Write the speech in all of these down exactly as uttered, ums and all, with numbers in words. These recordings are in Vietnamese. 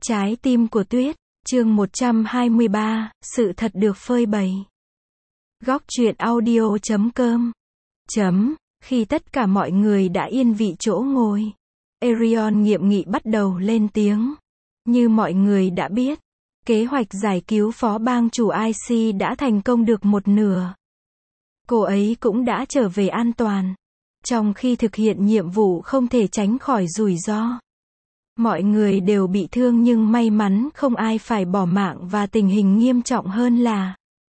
Trái tim của tuyết, chương một trăm hai mươi ba, sự thật được phơi bày. Góc truyện audio chấm com. Chấm, khi tất cả mọi người đã yên vị chỗ ngồi, Aerion nghiêm nghị bắt đầu lên tiếng. Như mọi người đã biết, kế hoạch giải cứu phó bang chủ i xê đã thành công được một nửa. Cô ấy cũng đã trở về an toàn. Trong khi thực hiện nhiệm vụ không thể tránh khỏi rủi ro. Mọi người đều bị thương nhưng may mắn không ai phải bỏ mạng và tình hình nghiêm trọng hơn là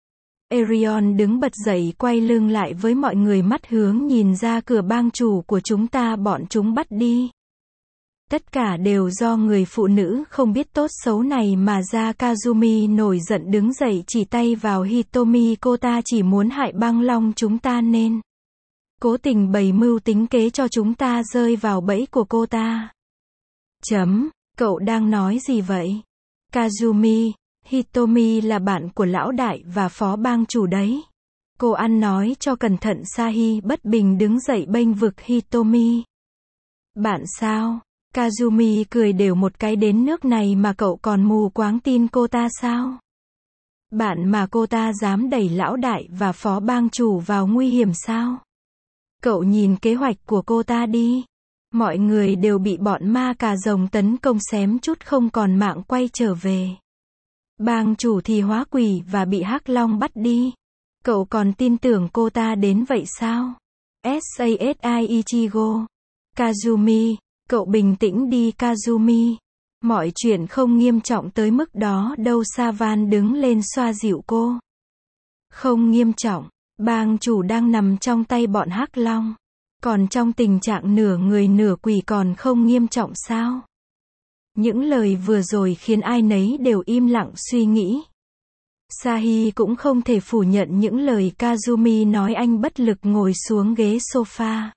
Aerion đứng bật dậy quay lưng lại với mọi người, mắt hướng nhìn ra cửa. Bang chủ của chúng ta bọn chúng bắt đi. Tất cả đều do người phụ nữ không biết tốt xấu này mà ra. Kazumi nổi giận đứng dậy chỉ tay vào Hitomi. Cô ta chỉ muốn hại băng long chúng ta nên cố tình bày mưu tính kế cho chúng ta rơi vào bẫy của cô ta. Chấm, cậu đang nói gì vậy? Kazumi, Hitomi là bạn của lão đại và phó bang chủ đấy. Cô ăn nói cho cẩn thận. Sahi bất bình đứng dậy bênh vực Hitomi. Bạn sao? Kazumi cười đều một cái, đến nước này mà cậu còn mù quáng tin cô ta sao? Bạn mà cô ta dám đẩy lão đại và phó bang chủ vào nguy hiểm sao? Cậu nhìn kế hoạch của cô ta đi. Mọi người đều bị bọn ma cà rồng tấn công xém chút không còn mạng quay trở về. Bang chủ thì hóa quỷ và bị hắc long bắt đi. Cậu còn tin tưởng cô ta đến vậy sao? Sasi Ichigo. Kazumi, cậu bình tĩnh đi Kazumi. Mọi chuyện không nghiêm trọng tới mức đó đâu. Savan đứng lên xoa dịu cô. Không nghiêm trọng, bang chủ đang nằm trong tay bọn hắc long. Còn trong tình trạng nửa người nửa quỷ còn không nghiêm trọng sao? Những lời vừa rồi khiến ai nấy đều im lặng suy nghĩ. Sahi cũng không thể phủ nhận những lời Kazumi nói. Anh bất lực ngồi xuống ghế sofa.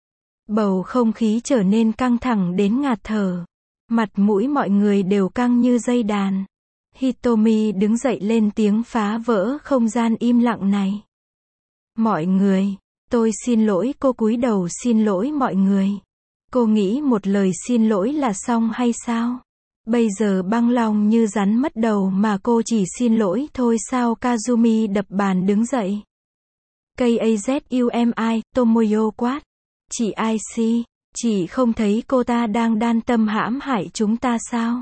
Bầu không khí trở nên căng thẳng đến ngạt thở. Mặt mũi mọi người đều căng như dây đàn. Hitomi đứng dậy lên tiếng phá vỡ không gian im lặng này. Mọi người, tôi xin lỗi. Cô cúi đầu xin lỗi mọi người. Cô nghĩ một lời xin lỗi là xong hay sao? Bây giờ băng long như rắn mất đầu mà cô chỉ xin lỗi thôi sao? Kazumi đập bàn đứng dậy. Kazumi, Tomoyo quát. Chị i xê, chị không thấy cô ta đang đan tâm hãm hại chúng ta sao?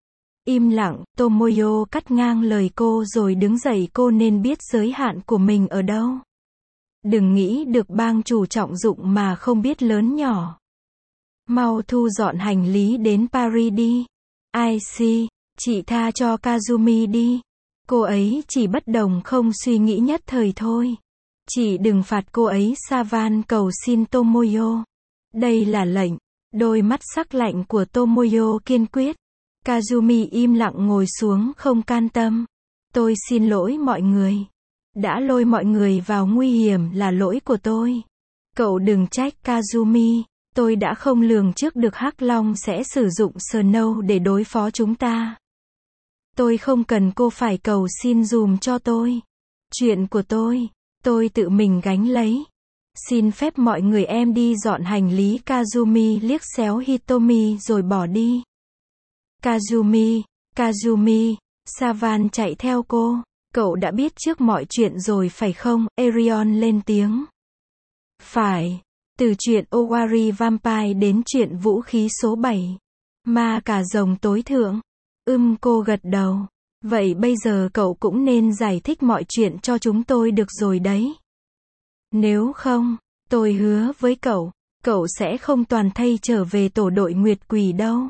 Im lặng, Tomoyo cắt ngang lời cô rồi đứng dậy. Cô nên biết giới hạn của mình ở đâu. Đừng nghĩ được bang chủ trọng dụng mà không biết lớn nhỏ. Mau thu dọn hành lý đến Paris đi. i xê, chị tha cho Kazumi đi. Cô ấy chỉ bất đồng không suy nghĩ nhất thời thôi. Chị đừng phạt cô ấy. Savan cầu xin Tomoyo. Đây là lệnh. Đôi mắt sắc lạnh của Tomoyo kiên quyết. Kazumi im lặng ngồi xuống không can tâm. Tôi xin lỗi mọi người. Đã lôi mọi người vào nguy hiểm là lỗi của tôi. Cậu đừng trách Kazumi. Tôi đã không lường trước được hắc long sẽ sử dụng Snow để đối phó chúng ta. Tôi không cần cô phải cầu xin dùm cho tôi. Chuyện của tôi, tôi tự mình gánh lấy. Xin phép mọi người em đi dọn hành lý. Kazumi liếc xéo Hitomi rồi bỏ đi. Kazumi, Kazumi, Savan chạy theo cô. Cậu đã biết trước mọi chuyện rồi phải không? Aerion lên tiếng. Phải. Từ chuyện Owari Vampire đến chuyện vũ khí số bảy. Ma cà rồng tối thượng. Ưm cô gật đầu. Vậy bây giờ cậu cũng nên giải thích mọi chuyện cho chúng tôi được rồi đấy. Nếu không, tôi hứa với cậu, cậu sẽ không toàn thây trở về tổ đội Nguyệt Quỷ đâu.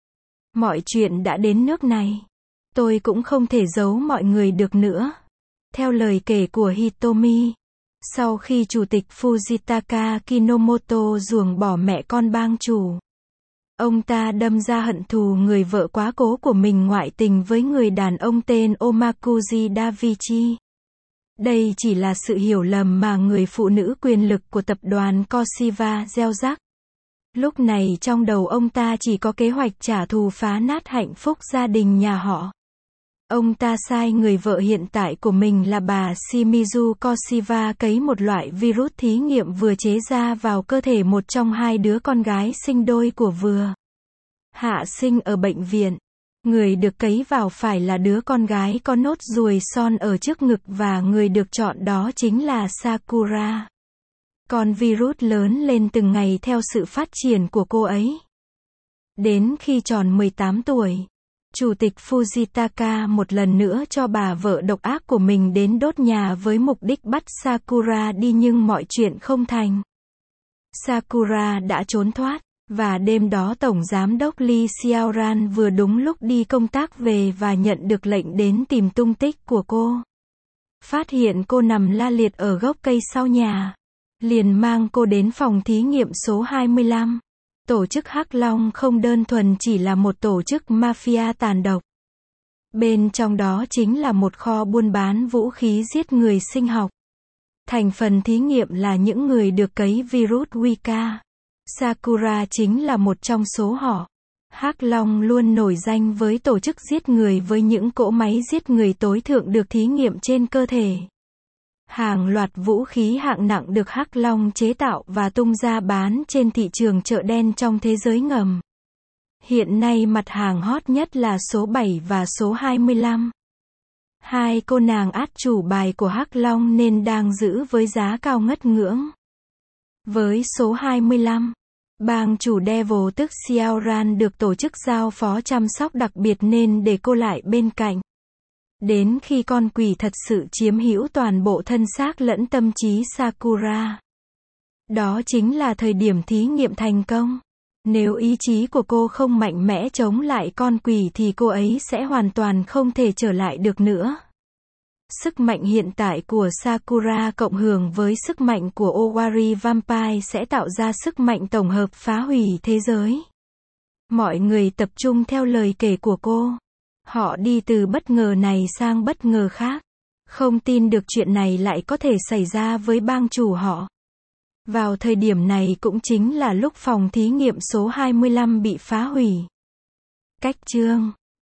Mọi chuyện đã đến nước này. Tôi cũng không thể giấu mọi người được nữa. Theo lời kể của Hitomi, sau khi chủ tịch Fujitaka Kinomoto ruồng bỏ mẹ con bang chủ, ông ta đâm ra hận thù người vợ quá cố của mình ngoại tình với người đàn ông tên Omakuji Davichi. Đây chỉ là sự hiểu lầm mà người phụ nữ quyền lực của tập đoàn Koshiva gieo rắc. Lúc này trong đầu ông ta chỉ có kế hoạch trả thù phá nát hạnh phúc gia đình nhà họ. Ông ta sai người vợ hiện tại của mình là bà Shimizu Koshiva cấy một loại virus thí nghiệm vừa chế ra vào cơ thể một trong hai đứa con gái sinh đôi của vừa hạ sinh ở bệnh viện. Người được cấy vào phải là đứa con gái có nốt ruồi son ở trước ngực và người được chọn đó chính là Sakura. Con virus lớn lên từng ngày theo sự phát triển của cô ấy. Đến khi tròn mười tám tuổi, Chủ tịch Fujitaka một lần nữa cho bà vợ độc ác của mình đến đốt nhà với mục đích bắt Sakura đi nhưng mọi chuyện không thành. Sakura đã trốn thoát, và đêm đó Tổng Giám đốc Lee Xiaoran vừa đúng lúc đi công tác về và nhận được lệnh đến tìm tung tích của cô. Phát hiện cô nằm la liệt ở gốc cây sau nhà. Liền mang cô đến phòng thí nghiệm số hai mươi lăm. Tổ chức Hắc Long không đơn thuần chỉ là một tổ chức mafia tàn độc. Bên trong đó chính là một kho buôn bán vũ khí giết người sinh học. Thành phần thí nghiệm là những người được cấy virus Wika. Sakura chính là một trong số họ. Hắc Long luôn nổi danh với tổ chức giết người với những cỗ máy giết người tối thượng được thí nghiệm trên cơ thể. Hàng loạt vũ khí hạng nặng được Hắc Long chế tạo và tung ra bán trên thị trường chợ đen trong thế giới ngầm. Hiện nay mặt hàng hot nhất là số bảy và số hai mươi lăm. Hai cô nàng át chủ bài của Hắc Long nên đang giữ với giá cao ngất ngưỡng. Với số hai mươi lăm, bang chủ Devil tức Xiaoran được tổ chức giao phó chăm sóc đặc biệt nên để cô lại bên cạnh. Đến khi con quỷ thật sự chiếm hữu toàn bộ thân xác lẫn tâm trí Sakura. Đó chính là thời điểm thí nghiệm thành công. Nếu ý chí của cô không mạnh mẽ chống lại con quỷ thì cô ấy sẽ hoàn toàn không thể trở lại được nữa. Sức mạnh hiện tại của Sakura cộng hưởng với sức mạnh của Owari Vampire sẽ tạo ra sức mạnh tổng hợp phá hủy thế giới. Mọi người tập trung theo lời kể của cô. Họ đi từ bất ngờ này sang bất ngờ khác. Không tin được chuyện này lại có thể xảy ra với bang chủ họ. Vào thời điểm này cũng chính là lúc phòng thí nghiệm số hai mươi lăm bị phá hủy. Cách chương